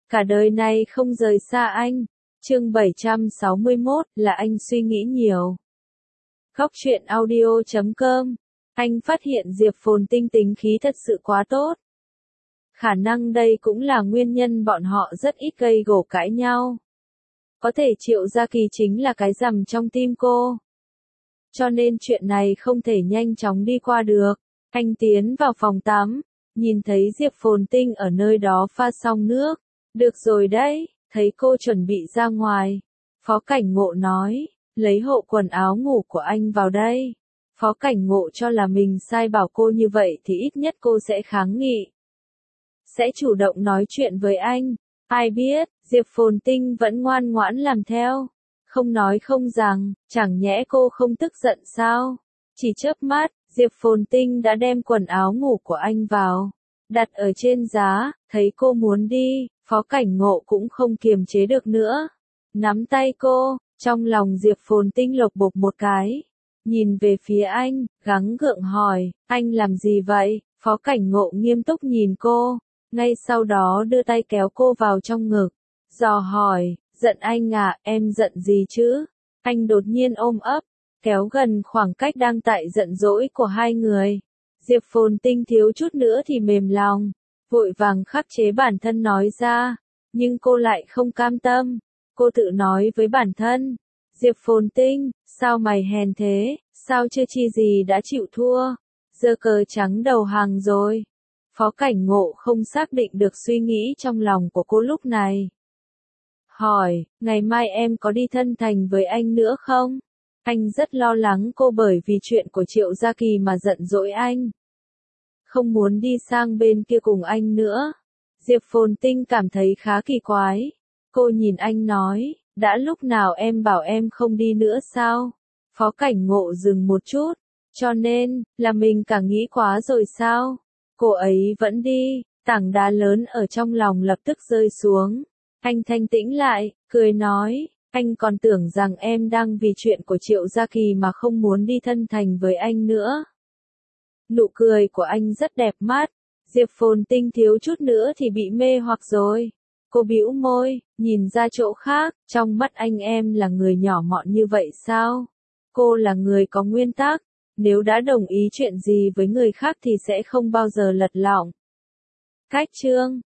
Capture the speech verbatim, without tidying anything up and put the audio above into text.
cả đời này không rời xa anh. Chương bảy trăm sáu mươi mốt, là anh suy nghĩ nhiều. Góc truyện audio chấm com. Anh phát hiện Diệp Phồn Tinh tính khí thật sự quá tốt. Khả năng đây cũng là nguyên nhân bọn họ rất ít gây gổ cãi nhau. Có thể Triệu Gia Kỳ chính là cái rằm trong tim cô. Cho nên chuyện này không thể nhanh chóng đi qua được. Anh tiến vào phòng tắm, nhìn thấy Diệp Phồn Tinh ở nơi đó pha xong nước. Được rồi đấy, thấy cô chuẩn bị ra ngoài. Phó Cảnh Ngộ nói, lấy hộ quần áo ngủ của anh vào đây. Phó Cảnh Ngộ cho là mình sai bảo cô như vậy thì ít nhất cô sẽ kháng nghị. Sẽ chủ động nói chuyện với anh. Ai biết, Diệp Phồn Tinh vẫn ngoan ngoãn làm theo. Không nói không rằng, chẳng nhẽ cô không tức giận sao? Chỉ chớp mắt, Diệp Phồn Tinh đã đem quần áo ngủ của anh vào. Đặt ở trên giá, thấy cô muốn đi, Phó Cảnh Ngộ cũng không kiềm chế được nữa. Nắm tay cô, trong lòng Diệp Phồn Tinh lộc bộc một cái. Nhìn về phía anh, gắng gượng hỏi, anh làm gì vậy? Phó Cảnh Ngộ nghiêm túc nhìn cô, ngay sau đó đưa tay kéo cô vào trong ngực. Dò hỏi, giận anh à, em giận gì chứ? Anh đột nhiên ôm ấp, kéo gần khoảng cách đang tại giận dỗi của hai người. Diệp Phồn Tinh thiếu chút nữa thì mềm lòng, vội vàng khắc chế bản thân nói ra, nhưng cô lại không cam tâm. Cô tự nói với bản thân, Diệp Phồn Tinh, sao mày hèn thế, sao chưa chi gì đã chịu thua, giơ cờ trắng đầu hàng rồi. Phó Cảnh Ngộ không xác định được suy nghĩ trong lòng của cô lúc này. Hỏi, ngày mai em có đi thân thành với anh nữa không? Anh rất lo lắng cô bởi vì chuyện của Triệu Gia Kỳ mà giận dỗi anh. Không muốn đi sang bên kia cùng anh nữa. Diệp Phồn Tinh cảm thấy khá kỳ quái. Cô nhìn anh nói, đã lúc nào em bảo em không đi nữa sao? Phó Cảnh Ngộ dừng một chút, cho nên, là mình càng nghĩ quá rồi sao? Cô ấy vẫn đi, tảng đá lớn ở trong lòng lập tức rơi xuống. Anh thanh tĩnh lại, cười nói, anh còn tưởng rằng em đang vì chuyện của Triệu Gia Kỳ mà không muốn đi thân thành với anh nữa. Nụ cười của anh rất đẹp mắt, Diệp Phồn Tinh thiếu chút nữa thì bị mê hoặc rồi. Cô bĩu môi, nhìn ra chỗ khác, trong mắt anh em là người nhỏ mọn như vậy sao? Cô là người có nguyên tắc, nếu đã đồng ý chuyện gì với người khác thì sẽ không bao giờ lật lọng. Cách chương